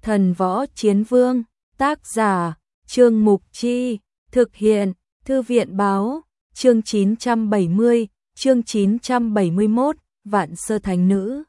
Thần Võ Chiến Vương, tác giả, Trương Mục Chi, thực hiện, Thư viện Báo, chương 970, chương 971, Vạn Sơ Thánh Nữ.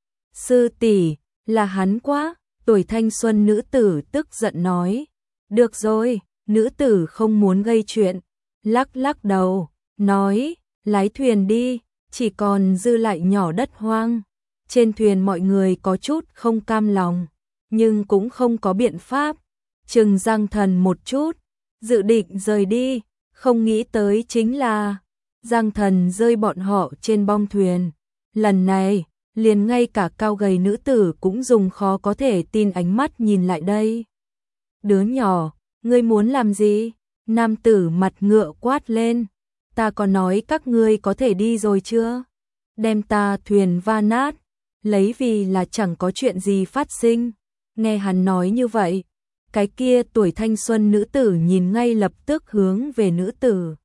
Sư tỷ, là hắn quá, tuổi thanh xuân nữ tử tức giận nói. Được rồi, nữ tử không muốn gây chuyện, lắc lắc đầu, nói, lái thuyền đi, chỉ còn dư lại nhỏ đất hoang. Trên thuyền mọi người có chút không cam lòng, nhưng cũng không có biện pháp. Trừng Giang Thần một chút, dự định rời đi, không nghĩ tới chính là Giang Thần rơi bọn họ trên bong thuyền. Lần này, liền ngay cả cao gầy nữ tử cũng dùng khó có thể tin ánh mắt nhìn lại đây. Đứa nhỏ, ngươi muốn làm gì? Nam tử mặt ngựa quát lên. Ta có nói các ngươi có thể đi rồi chưa? Đem ta thuyền va nát, lấy vì là chẳng có chuyện gì phát sinh. Nghe hắn nói như vậy, cái kia tuổi thanh xuân nữ tử nhìn ngay lập tức hướng về nữ tử.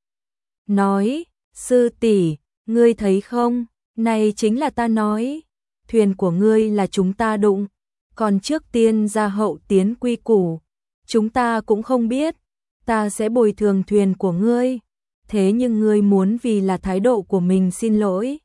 Nói, sư tỷ, ngươi thấy không, này chính là ta nói, thuyền của ngươi là chúng ta đụng, còn trước tiên ra hậu tiến quy củ, chúng ta cũng không biết, ta sẽ bồi thường thuyền của ngươi, thế nhưng ngươi muốn vì là thái độ của mình xin lỗi.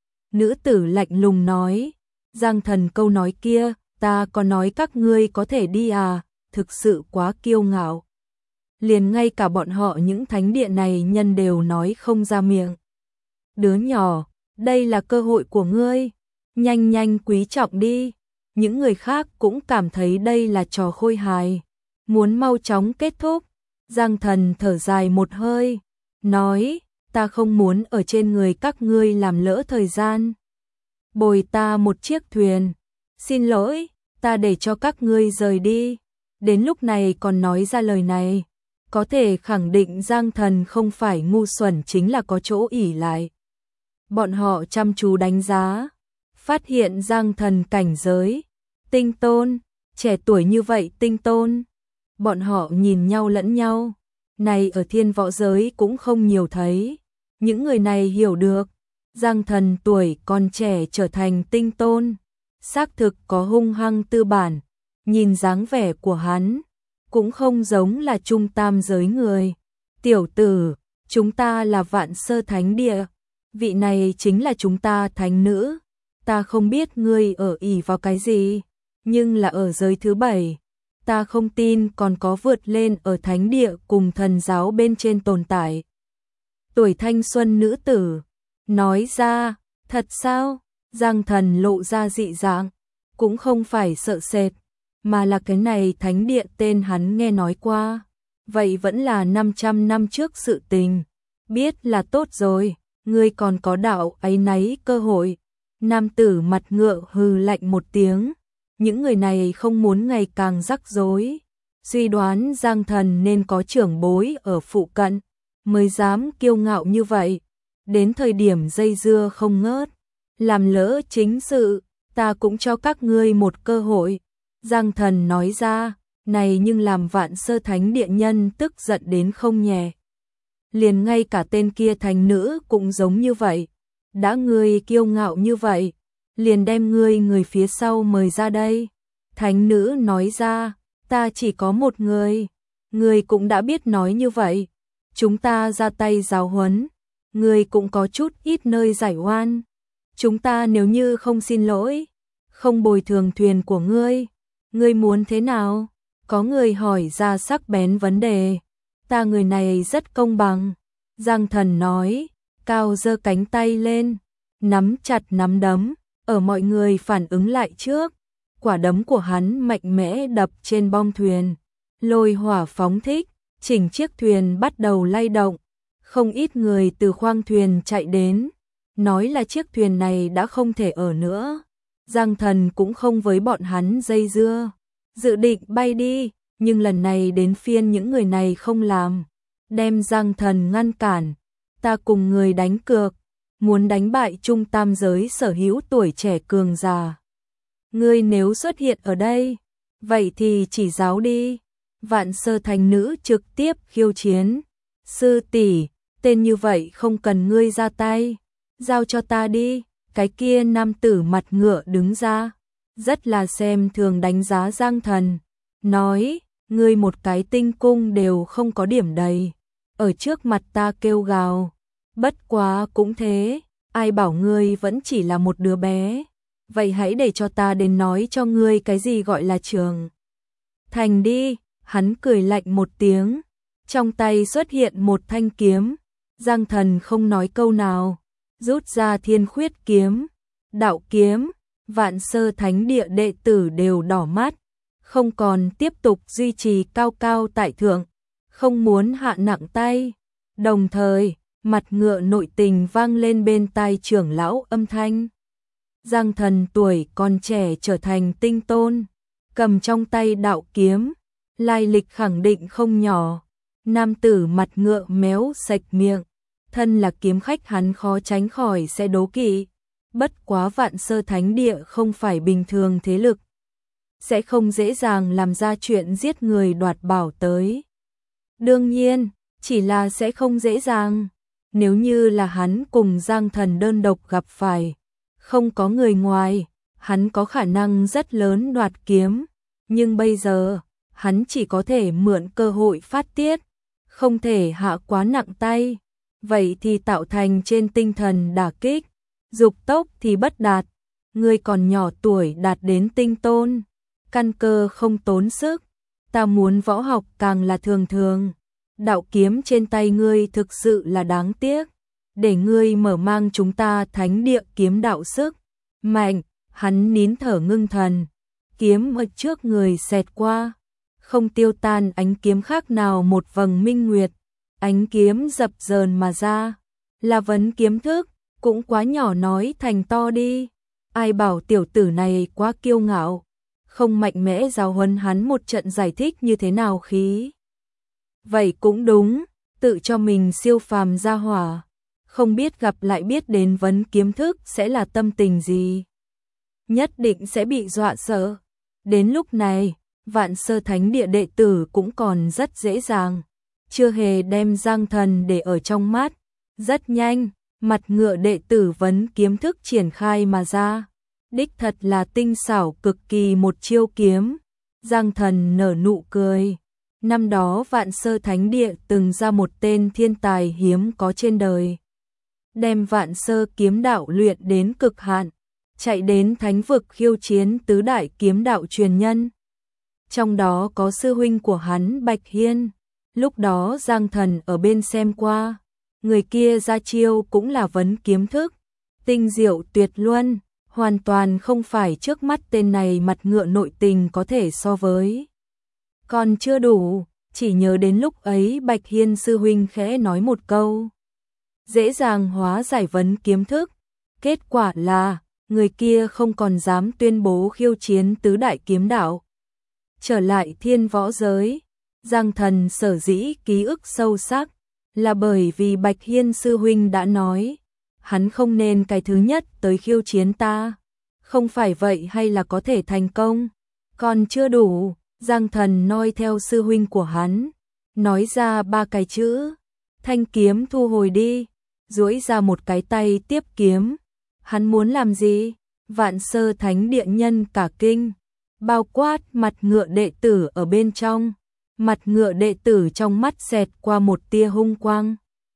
Nữ tử lạnh lùng nói, Giang Thần câu nói kia, ta có nói các ngươi có thể đi à, thực sự quá kiêu ngạo. Liền ngay cả bọn họ những thánh địa này nhân đều nói không ra miệng. Đứa nhỏ, đây là cơ hội của ngươi, nhanh nhanh quý trọng đi. Những người khác cũng cảm thấy đây là trò khôi hài, muốn mau chóng kết thúc. Giang Thần thở dài một hơi, nói, ta không muốn ở trên người các ngươi làm lỡ thời gian. Bồi ta một chiếc thuyền, xin lỗi, ta để cho các ngươi rời đi. Đến lúc này còn nói ra lời này, có thể khẳng định Giang Thần không phải ngu xuẩn chính là có chỗ ỷ lại. Bọn họ chăm chú đánh giá, phát hiện Giang Thần cảnh giới, tinh tôn, trẻ tuổi như vậy tinh tôn. Bọn họ nhìn nhau lẫn nhau, này ở thiên võ giới cũng không nhiều thấy. Những người này hiểu được, Giang Thần tuổi còn trẻ trở thành tinh tôn, xác thực có hung hăng tư bản, nhìn dáng vẻ của hắn, cũng không giống là trung tam giới người. Tiểu tử, chúng ta là Vạn Sơ Thánh Địa, vị này chính là chúng ta thánh nữ, ta không biết ngươi ở ỷ vào cái gì, nhưng là ở giới thứ 7, ta không tin còn có vượt lên ở thánh địa cùng thần giáo bên trên tồn tại. Tuổi thanh xuân nữ tử nói ra, thật sao? Giang Thần lộ ra dị dạng, cũng không phải sợ sệt, mà là cái này thánh địa tên hắn nghe nói qua, vậy vẫn là 500 năm trước sự tình, biết là tốt rồi, ngươi còn có đạo áy náy cơ hội. Nam tử mặt ngựa hừ lạnh một tiếng, những người này không muốn ngày càng rắc rối, suy đoán Giang Thần nên có trưởng bối ở phụ cận, mới dám kiêu ngạo như vậy, đến thời điểm dây dưa không ngớt, làm lỡ chính sự, ta cũng cho các ngươi một cơ hội. Giang Thần nói ra, này nhưng làm Vạn Sơ Thánh Địa nhân tức giận đến không nhẹ. Liền ngay cả tên kia thánh nữ cũng giống như vậy, đã ngươi kiêu ngạo như vậy, liền đem ngươi người phía sau mời ra đây. Thánh nữ nói ra, ta chỉ có một người, ngươi cũng đã biết nói như vậy, chúng ta ra tay giáo huấn, ngươi cũng có chút ít nơi giải oan. Chúng ta nếu như không xin lỗi, không bồi thường thuyền của ngươi muốn thế nào? Có người hỏi ra sắc bén vấn đề. Ta người này rất công bằng. Giang Thần nói, cao giơ cánh tay lên, nắm chặt nắm đấm, ở mọi người phản ứng lại trước. Quả đấm của hắn mạnh mẽ đập trên bong thuyền, lôi hỏa phóng thích, chỉnh chiếc thuyền bắt đầu lay động. Không ít người từ khoang thuyền chạy đến, nói là chiếc thuyền này đã không thể ở nữa. Giang Thần cũng không với bọn hắn dây dưa, dự định bay đi, nhưng lần này đến phiên những người này không làm, đem Giang Thần ngăn cản. Ta cùng người đánh cược, muốn đánh bại trung tam giới sở hữu tuổi trẻ cường già. Ngươi nếu xuất hiện ở đây, vậy thì chỉ giáo đi. Vạn Sơ Thánh Nữ trực tiếp khiêu chiến. Sư tỷ, tên như vậy không cần ngươi ra tay, giao cho ta đi. Cái kia nam tử mặt ngựa đứng ra, rất là xem thường đánh giá Giang Thần, nói, ngươi một cái tinh cung đều không có điểm đầy, ở trước mặt ta kêu gào, bất quá cũng thế, ai bảo ngươi vẫn chỉ là một đứa bé, vậy hãy để cho ta đến nói cho ngươi cái gì gọi là trưởng thành đi. Hắn cười lạnh một tiếng, trong tay xuất hiện một thanh kiếm, Giang Thần không nói câu nào, rút ra Thiên Khuyết kiếm, đạo kiếm, Vạn Sơ Thánh Địa đệ tử đều đỏ mắt, không còn tiếp tục duy trì cao cao tại thượng, không muốn hạ nặng tay. Đồng thời, mặt ngựa nội tình vang lên bên tai trưởng lão âm thanh. Giang Thần tuổi còn trẻ trở thành tinh tôn, cầm trong tay đạo kiếm, lai lịch khẳng định không nhỏ. Nam tử mặt ngựa méo sạch miệng, thân là kiếm khách hắn khó tránh khỏi sẽ đố kỵ. Bất quá Vạn Sơ Thánh Địa không phải bình thường thế lực, sẽ không dễ dàng làm ra chuyện giết người đoạt bảo tới. Đương nhiên, chỉ là sẽ không dễ dàng. Nếu như là hắn cùng Giang Thần đơn độc gặp phải, không có người ngoài, hắn có khả năng rất lớn đoạt kiếm. Nhưng bây giờ, hắn chỉ có thể mượn cơ hội phát tiết, không thể hạ quá nặng tay. Vậy thì tạo thành trên tinh thần đả kích, dục tốc thì bất đạt. Ngươi còn nhỏ tuổi đạt đến tinh tôn, căn cơ không tốn sức, ta muốn võ học càng là thường thường. Đạo kiếm trên tay ngươi thực sự là đáng tiếc, để ngươi mở mang chúng ta thánh địa kiếm đạo sức mạnh. Hắn nín thở ngưng thần, kiếm ở trước người xẹt qua, không tiêu tan ánh kiếm khác nào một vầng minh nguyệt, ánh kiếm dập dờn mà ra, là vấn kiếm thức, cũng quá nhỏ nói thành to đi. Ai bảo tiểu tử này quá kiêu ngạo, không mạnh mẽ giáo huấn hắn một trận giải thích như thế nào khí. Vậy cũng đúng, tự cho mình siêu phàm gia hỏa, không biết gặp lại biết đến vấn kiếm thức sẽ là tâm tình gì. Nhất định sẽ bị dọa sợ. Đến lúc này, Vạn Sơ Thánh Địa đệ tử cũng còn rất dễ dàng, chưa hề đem Giang Thần để ở trong mắt. Rất nhanh, mặt ngựa đệ tử vấn kiếm thức triển khai mà ra. Đích thật là tinh xảo cực kỳ một chiêu kiếm. Giang Thần nở nụ cười. Năm đó Vạn Sơ Thánh Địa từng ra một tên thiên tài hiếm có trên đời, đem Vạn Sơ kiếm đạo luyện đến cực hạn, chạy đến thánh vực khiêu chiến tứ đại kiếm đạo truyền nhân. Trong đó có sư huynh của hắn Bạch Hiên. Lúc đó Giang Thần ở bên xem qua, người kia ra chiêu cũng là vấn kiếm thức, tinh diệu tuyệt luân, hoàn toàn không phải trước mắt tên này mặt ngựa nội tình có thể so với. Còn chưa đủ, chỉ nhớ đến lúc ấy Bạch Hiên sư huynh khẽ nói một câu, dễ dàng hóa giải vấn kiếm thức. Kết quả là, người kia không còn dám tuyên bố khiêu chiến tứ đại kiếm đạo. Trở lại thiên võ giới, Giang Thần sở dĩ ký ức sâu sắc, là bởi vì Bạch Hiên sư huynh đã nói, hắn không nên cái thứ nhất tới khiêu chiến ta. Không phải vậy hay là có thể thành công. Còn chưa đủ, Giang Thần noi theo sư huynh của hắn, nói ra 3 cái chữ, thanh kiếm thu hồi đi, duỗi ra một cái tay tiếp kiếm. Hắn muốn làm gì? Vạn Sơ Thánh Địa nhân cả kinh, bao quát mặt ngựa đệ tử ở bên trong. Mặt ngựa đệ tử trong mắt xẹt qua một tia hung quang.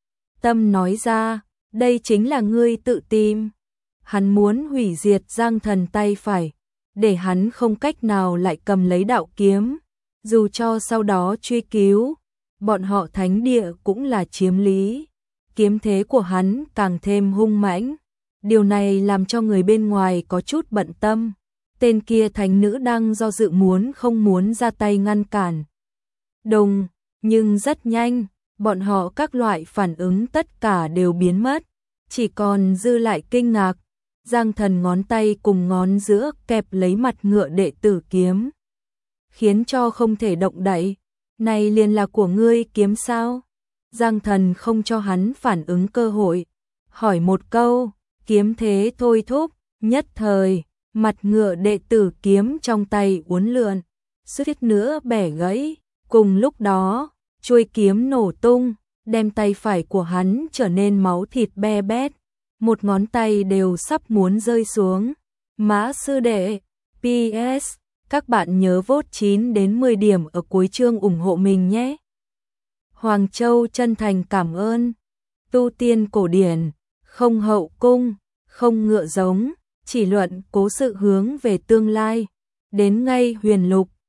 Tâm nói ra, đây chính là ngươi tự tìm. Hắn muốn hủy diệt Giang Thần tay phải, để hắn không cách nào lại cầm lấy đạo kiếm. Dù cho sau đó truy cứu, bọn họ thánh địa cũng là chiếm lý. Kiếm thế của hắn càng thêm hung mãnh. Điều này làm cho người bên ngoài có chút bận tâm. Tên kia thánh nữ đang do dự muốn không muốn ra tay ngăn cản. Đồng, nhưng rất nhanh, bọn họ các loại phản ứng tất cả đều biến mất. Chỉ còn dư lại kinh ngạc. Giang Thần ngón tay cùng ngón giữa kẹp lấy mặt ngựa đệ tử kiếm, khiến cho không thể động đậy. Này liền là của ngươi kiếm sao? Giang Thần không cho hắn phản ứng cơ hội, hỏi một câu, kiếm thế thôi thúc. Nhất thời, mặt ngựa đệ tử kiếm trong tay uốn lượn, suýt nữa bẻ gãy. Cùng lúc đó, chuôi kiếm nổ tung, đem tay phải của hắn trở nên máu thịt be bét. Một ngón tay đều sắp muốn rơi xuống. Mã sư đệ, PS, các bạn nhớ vote 9 đến 10 điểm ở cuối chương ủng hộ mình nhé. Hoàng Châu chân thành cảm ơn. Tu tiên cổ điển, không hậu cung, không ngựa giống, chỉ luận cố sự hướng về tương lai. Đến ngay huyền lục,